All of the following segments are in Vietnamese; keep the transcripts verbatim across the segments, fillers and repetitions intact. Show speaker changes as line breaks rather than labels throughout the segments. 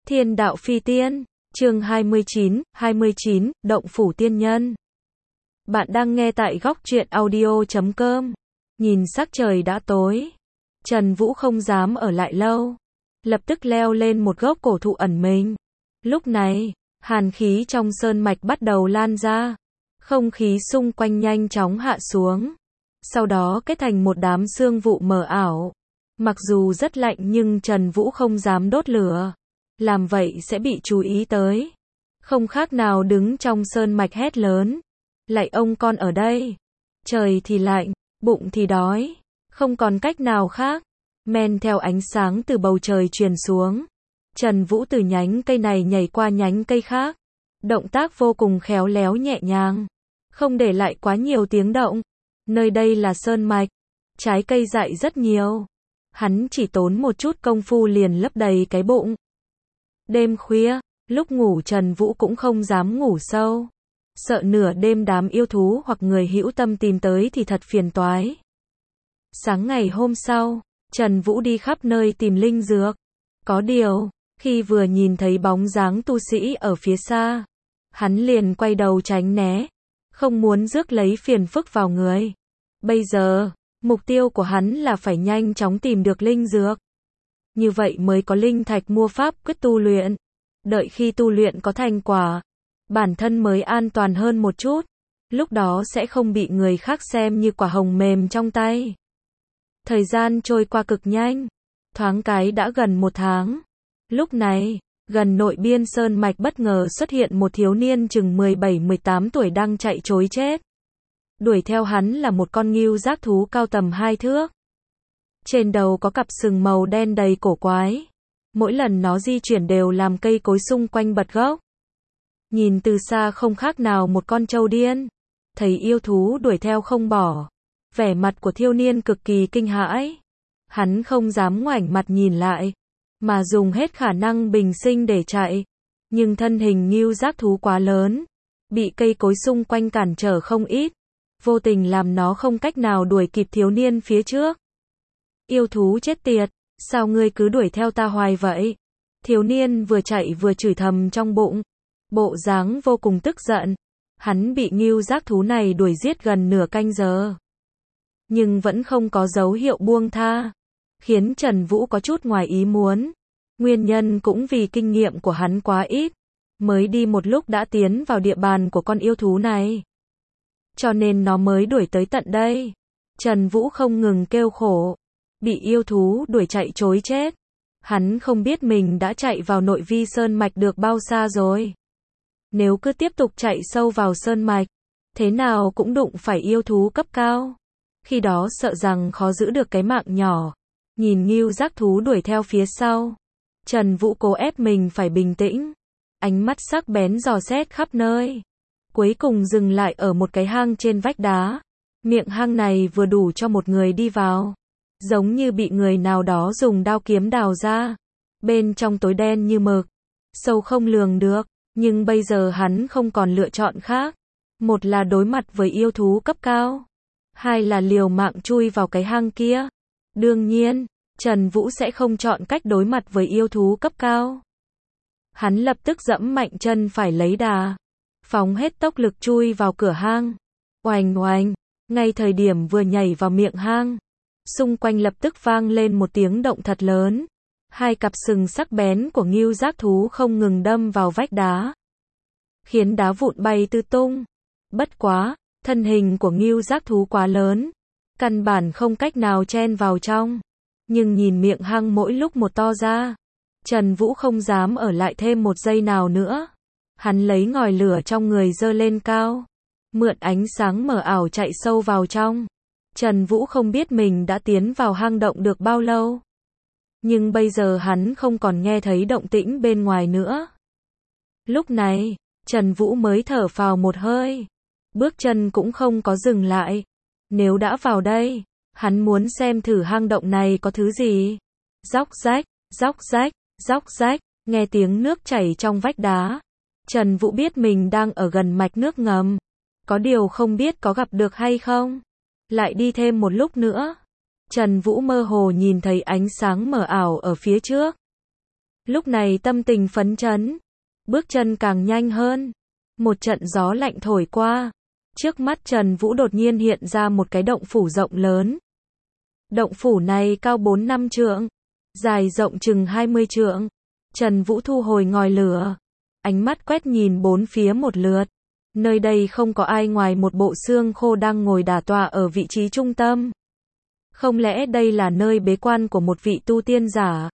Thiên đạo phi tiên, chương hai mươi chín, hai mươi chín, Động phủ tiên nhân. Bạn đang nghe tại góc truyện audio chấm com. Nhìn sắc trời đã tối, Trần Vũ không dám ở lại lâu, lập tức leo lên một gốc cổ thụ ẩn mình. Lúc này, hàn khí trong sơn mạch bắt đầu lan ra, không khí xung quanh nhanh chóng hạ xuống, sau đó kết thành một đám sương vụ mờ ảo. Mặc dù rất lạnh nhưng Trần Vũ không dám đốt lửa, làm vậy sẽ bị chú ý tới. Không khác nào đứng trong sơn mạch hét lớn: "Lạy ông con ở đây!" Trời thì lạnh, bụng thì đói, không còn cách nào khác. Men theo ánh sáng từ bầu trời truyền xuống, Trần Vũ từ nhánh cây này nhảy qua nhánh cây khác. Động tác vô cùng khéo léo nhẹ nhàng, không để lại quá nhiều tiếng động. Nơi đây là sơn mạch, trái cây dại rất nhiều. Hắn chỉ tốn một chút công phu liền lấp đầy cái bụng. Đêm khuya, lúc ngủ Trần Vũ cũng không dám ngủ sâu, sợ nửa đêm đám yêu thú hoặc người hữu tâm tìm tới thì thật phiền toái. Sáng ngày hôm sau, Trần Vũ đi khắp nơi tìm linh dược. Có điều, khi vừa nhìn thấy bóng dáng tu sĩ ở phía xa, hắn liền quay đầu tránh né, không muốn rước lấy phiền phức vào người. Bây giờ, mục tiêu của hắn là phải nhanh chóng tìm được linh dược. Như vậy mới có linh thạch mua pháp quyết tu luyện. Đợi khi tu luyện có thành quả, bản thân mới an toàn hơn một chút. Lúc đó sẽ không bị người khác xem như quả hồng mềm trong tay. Thời gian trôi qua cực nhanh, thoáng cái đã gần một tháng. Lúc này, gần nội biên sơn mạch bất ngờ xuất hiện một thiếu niên chừng mười bảy mười tám tuổi đang chạy trối chết. Đuổi theo hắn là một con ngưu giác thú cao tầm hai thước. Trên đầu có cặp sừng màu đen đầy cổ quái. Mỗi lần nó di chuyển đều làm cây cối xung quanh bật gốc. Nhìn từ xa không khác nào một con trâu điên. Thấy yêu thú đuổi theo không bỏ, vẻ mặt của thiếu niên cực kỳ kinh hãi. Hắn không dám ngoảnh mặt nhìn lại, mà dùng hết khả năng bình sinh để chạy. Nhưng thân hình ngưu giác thú quá lớn, bị cây cối xung quanh cản trở không ít, vô tình làm nó không cách nào đuổi kịp thiếu niên phía trước. Yêu thú chết tiệt, sao ngươi cứ đuổi theo ta hoài vậy? Thiếu niên vừa chạy vừa chửi thầm trong bụng, bộ dáng vô cùng tức giận. Hắn bị ngưu giác thú này đuổi giết gần nửa canh giờ, nhưng vẫn không có dấu hiệu buông tha, khiến Trần Vũ có chút ngoài ý muốn. Nguyên nhân cũng vì kinh nghiệm của hắn quá ít, mới đi một lúc đã tiến vào địa bàn của con yêu thú này, cho nên nó mới đuổi tới tận đây. Trần Vũ không ngừng kêu khổ, bị yêu thú đuổi chạy trối chết. Hắn không biết mình đã chạy vào nội vi sơn mạch được bao xa rồi. Nếu cứ tiếp tục chạy sâu vào sơn mạch, thế nào cũng đụng phải yêu thú cấp cao. Khi đó sợ rằng khó giữ được cái mạng nhỏ. Nhìn ngưu giác thú đuổi theo phía sau, Trần Vũ cố ép mình phải bình tĩnh. Ánh mắt sắc bén dò xét khắp nơi, cuối cùng dừng lại ở một cái hang trên vách đá. Miệng hang này vừa đủ cho một người đi vào, giống như bị người nào đó dùng đao kiếm đào ra. Bên trong tối đen như mực, sâu không lường được, nhưng bây giờ hắn không còn lựa chọn khác. Một là đối mặt với yêu thú cấp cao, hai là liều mạng chui vào cái hang kia. Đương nhiên, Trần Vũ sẽ không chọn cách đối mặt với yêu thú cấp cao. Hắn lập tức giẫm mạnh chân phải lấy đà, phóng hết tốc lực chui vào cửa hang. Oành oành, ngay thời điểm vừa nhảy vào miệng hang, xung quanh lập tức vang lên một tiếng động thật lớn. Hai cặp sừng sắc bén của ngưu giác thú không ngừng đâm vào vách đá, khiến đá vụn bay tứ tung. Bất quá, thân hình của ngưu giác thú quá lớn, căn bản không cách nào chen vào trong. Nhưng nhìn miệng hang mỗi lúc một to ra, Trần Vũ không dám ở lại thêm một giây nào nữa. Hắn lấy ngòi lửa trong người giơ lên cao, mượn ánh sáng mờ ảo chạy sâu vào trong. Trần Vũ không biết mình đã tiến vào hang động được bao lâu, nhưng bây giờ hắn không còn nghe thấy động tĩnh bên ngoài nữa. Lúc này, Trần Vũ mới thở phào một hơi, bước chân cũng không có dừng lại. Nếu đã vào đây, hắn muốn xem thử hang động này có thứ gì. Róc rách, róc rách, róc rách, nghe tiếng nước chảy trong vách đá. Trần Vũ biết mình đang ở gần mạch nước ngầm, có điều không biết có gặp được hay không. Lại đi thêm một lúc nữa, Trần Vũ mơ hồ nhìn thấy ánh sáng mờ ảo ở phía trước. Lúc này tâm tình phấn chấn, bước chân càng nhanh hơn. Một trận gió lạnh thổi qua. Trước mắt Trần Vũ đột nhiên hiện ra một cái động phủ rộng lớn. Động phủ này cao bốn năm trượng, dài rộng chừng hai mươi trượng. Trần Vũ thu hồi ngòi lửa, ánh mắt quét nhìn bốn phía một lượt. Nơi đây không có ai ngoài một bộ xương khô đang ngồi đả tọa ở vị trí trung tâm. Không lẽ đây là nơi bế quan của một vị tu tiên giả?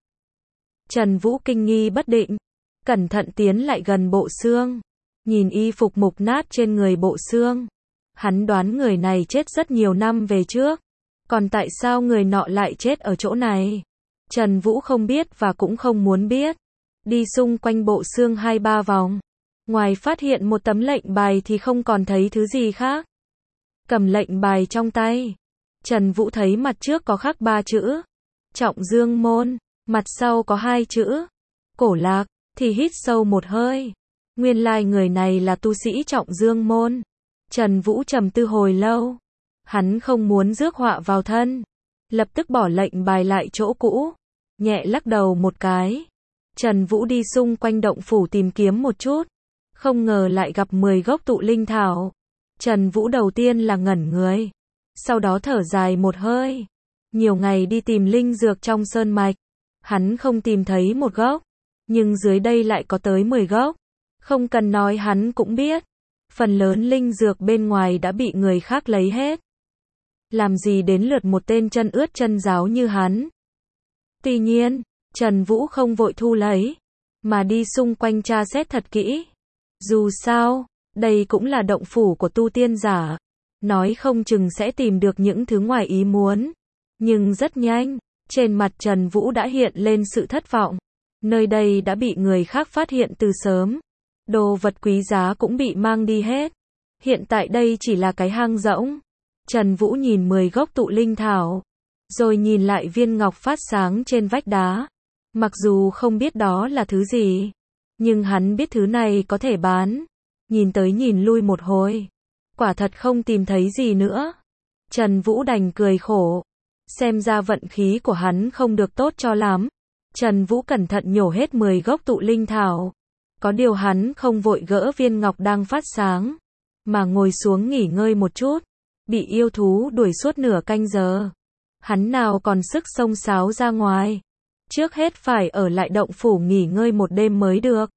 Trần Vũ kinh nghi bất định, cẩn thận tiến lại gần bộ xương, nhìn y phục mục nát trên người bộ xương. Hắn đoán người này chết rất nhiều năm về trước. Còn tại sao người nọ lại chết ở chỗ này? Trần Vũ không biết và cũng không muốn biết. Đi xung quanh bộ xương hai ba vòng. Ngoài phát hiện một tấm lệnh bài thì không còn thấy thứ gì khác. Cầm lệnh bài trong tay. Trần Vũ thấy mặt trước có khắc ba chữ. Trọng Dương Môn. Mặt sau có hai chữ. Cổ Lạc. Thì hít sâu một hơi. Nguyên lai người này là tu sĩ Trọng Dương Môn. Trần Vũ trầm tư hồi lâu. Hắn không muốn rước họa vào thân. Lập tức bỏ lệnh bài lại chỗ cũ. Nhẹ lắc đầu một cái. Trần Vũ đi xung quanh động phủ tìm kiếm một chút. Không ngờ lại gặp mười gốc tụ linh thảo. Trần Vũ đầu tiên là ngẩn người. Sau đó thở dài một hơi. Nhiều ngày đi tìm linh dược trong sơn mạch. Hắn không tìm thấy một gốc. Nhưng dưới đây lại có tới mười gốc. Không cần nói hắn cũng biết. Phần lớn linh dược bên ngoài đã bị người khác lấy hết. Làm gì đến lượt một tên chân ướt chân ráo như hắn. Tuy nhiên, Trần Vũ không vội thu lấy, mà đi xung quanh tra xét thật kỹ. Dù sao, đây cũng là động phủ của tu tiên giả. Nói không chừng sẽ tìm được những thứ ngoài ý muốn. Nhưng rất nhanh, trên mặt Trần Vũ đã hiện lên sự thất vọng. Nơi đây đã bị người khác phát hiện từ sớm. Đồ vật quý giá cũng bị mang đi hết. Hiện tại đây chỉ là cái hang rỗng. Trần Vũ nhìn mười gốc tụ linh thảo, rồi nhìn lại viên ngọc phát sáng trên vách đá. Mặc dù không biết đó là thứ gì, nhưng hắn biết thứ này có thể bán. Nhìn tới nhìn lui một hồi, quả thật không tìm thấy gì nữa. Trần Vũ đành cười khổ. Xem ra vận khí của hắn không được tốt cho lắm. Trần Vũ cẩn thận nhổ hết mười gốc tụ linh thảo. Có điều hắn không vội gỡ viên ngọc đang phát sáng, mà ngồi xuống nghỉ ngơi một chút. Bị yêu thú đuổi suốt nửa canh giờ. Hắn nào còn sức xông xáo ra ngoài. Trước hết phải ở lại động phủ nghỉ ngơi một đêm mới được.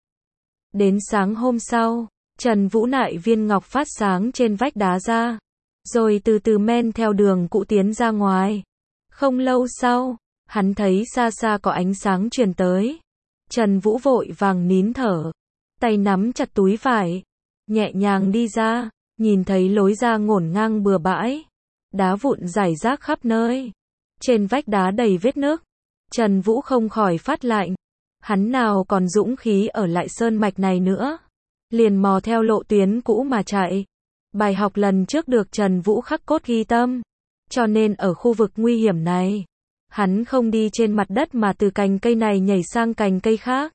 Đến sáng hôm sau, Trần Vũ nại viên ngọc phát sáng trên vách đá ra. Rồi từ từ men theo đường cũ tiến ra ngoài. Không lâu sau, hắn thấy xa xa có ánh sáng truyền tới. Trần Vũ vội vàng nín thở. Tay nắm chặt túi vải. Nhẹ nhàng đi ra. Nhìn thấy lối ra ngổn ngang bừa bãi. Đá vụn rải rác khắp nơi. Trên vách đá đầy vết nứt. Trần Vũ không khỏi phát lạnh. Hắn nào còn dũng khí ở lại sơn mạch này nữa. Liền mò theo lộ tuyến cũ mà chạy. Bài học lần trước được Trần Vũ khắc cốt ghi tâm. Cho nên ở khu vực nguy hiểm này, hắn không đi trên mặt đất mà từ cành cây này nhảy sang cành cây khác.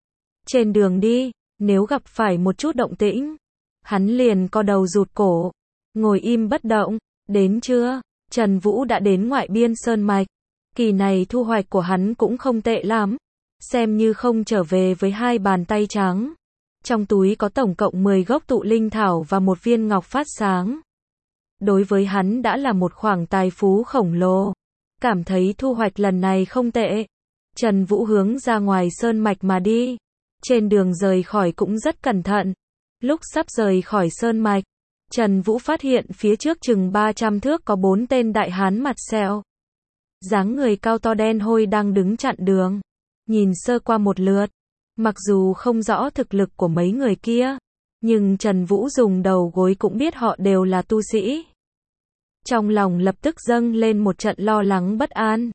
Trên đường đi, nếu gặp phải một chút động tĩnh, hắn liền co đầu rụt cổ, ngồi im bất động. Đến trưa, Trần Vũ đã đến ngoại biên sơn mạch. Kỳ này thu hoạch của hắn cũng không tệ lắm. Xem như không trở về với hai bàn tay trắng. Trong túi có tổng cộng mười gốc tụ linh thảo và một viên ngọc phát sáng. Đối với hắn đã là một khoản tài phú khổng lồ. Cảm thấy thu hoạch lần này không tệ. Trần Vũ hướng ra ngoài sơn mạch mà đi. Trên đường rời khỏi cũng rất cẩn thận. Lúc sắp rời khỏi sơn mạch, Trần Vũ phát hiện phía trước chừng ba trăm thước có bốn tên đại hán mặt sẹo. Dáng người cao to đen hôi đang đứng chặn đường. Nhìn sơ qua một lượt, mặc dù không rõ thực lực của mấy người kia, nhưng Trần Vũ dùng đầu gối cũng biết họ đều là tu sĩ. Trong lòng lập tức dâng lên một trận lo lắng bất an.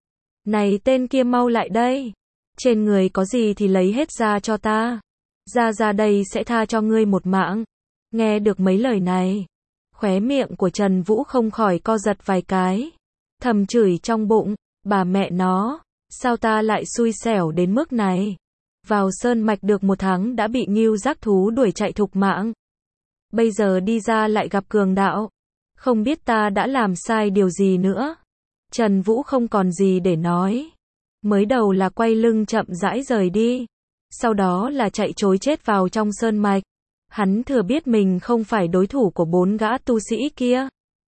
Này tên kia mau lại đây. Trên người có gì thì lấy hết ra cho ta. Ra ra đây sẽ tha cho ngươi một mạng. Nghe được mấy lời này, khóe miệng của Trần Vũ không khỏi co giật vài cái. Thầm chửi trong bụng, bà mẹ nó, sao ta lại xui xẻo đến mức này. Vào sơn mạch được một tháng đã bị ngưu giác thú đuổi chạy thục mạng. Bây giờ đi ra lại gặp cường đạo. Không biết ta đã làm sai điều gì nữa. Trần Vũ không còn gì để nói. Mới đầu là quay lưng chậm rãi rời đi, sau đó là chạy trối chết vào trong sơn mạch. Hắn thừa biết mình không phải đối thủ của bốn gã tu sĩ kia.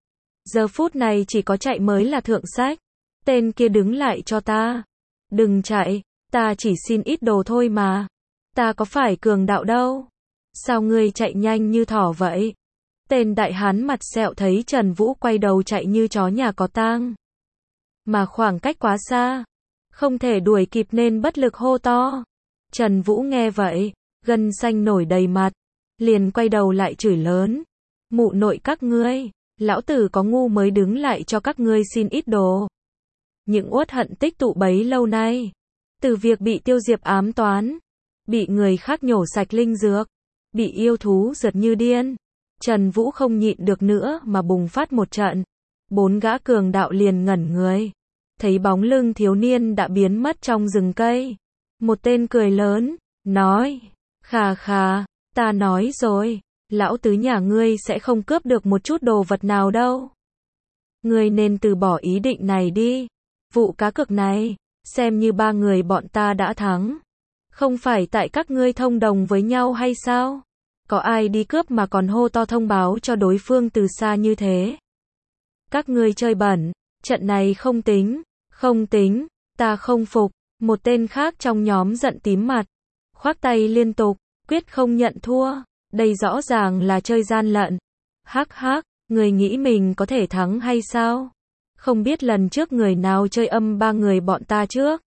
Giờ phút này chỉ có chạy mới là thượng sách. Tên kia đứng lại cho ta. Đừng chạy, ta chỉ xin ít đồ thôi mà. Ta có phải cường đạo đâu. Sao ngươi chạy nhanh như thỏ vậy? Tên đại hán mặt sẹo thấy Trần Vũ quay đầu chạy như chó nhà có tang. Mà khoảng cách quá xa, không thể đuổi kịp nên bất lực hô to. Trần Vũ nghe vậy, gân xanh nổi đầy mặt, liền quay đầu lại chửi lớn. Mụ nội các ngươi, lão tử có ngu mới đứng lại cho các ngươi xin ít đồ. Những uất hận tích tụ bấy lâu nay, từ việc bị Tiêu Diệp ám toán, bị người khác nhổ sạch linh dược, bị yêu thú rượt như điên, Trần Vũ không nhịn được nữa mà bùng phát một trận. Bốn gã cường đạo liền ngẩn người, thấy bóng lưng thiếu niên đã biến mất trong rừng cây. Một tên cười lớn, nói, khà khà, ta nói rồi, lão tứ nhà ngươi sẽ không cướp được một chút đồ vật nào đâu. Ngươi nên từ bỏ ý định này đi. Vụ cá cược này, xem như ba người bọn ta đã thắng. Không phải tại các ngươi thông đồng với nhau hay sao? Có ai đi cướp mà còn hô to thông báo cho đối phương từ xa như thế? Các ngươi chơi bẩn, trận này không tính, không tính, ta không phục. Một tên khác trong nhóm giận tím mặt, khoác tay liên tục, quyết không nhận thua. Đây rõ ràng là chơi gian lận. Hắc hắc, người nghĩ mình có thể thắng hay sao? Không biết lần trước người nào chơi âm ba người bọn ta trước.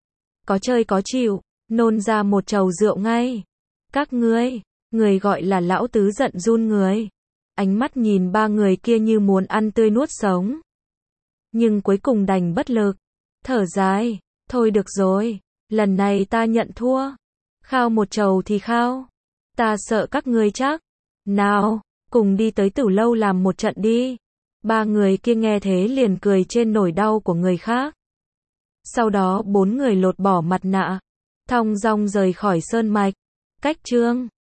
Có chơi có chịu, nôn ra một chầu rượu ngay. Các ngươi, người gọi là lão tứ giận run người. Ánh mắt nhìn ba người kia như muốn ăn tươi nuốt sống. Nhưng cuối cùng đành bất lực, thở dài, thôi được rồi, lần này ta nhận thua. Khao một chầu thì khao, ta sợ các ngươi chắc. Nào, cùng đi tới Tử Lâu làm một trận đi. Ba người kia nghe thế liền cười trên nỗi đau của người khác. Sau đó bốn người lột bỏ mặt nạ, thong dong rời khỏi sơn mạch. Cách chương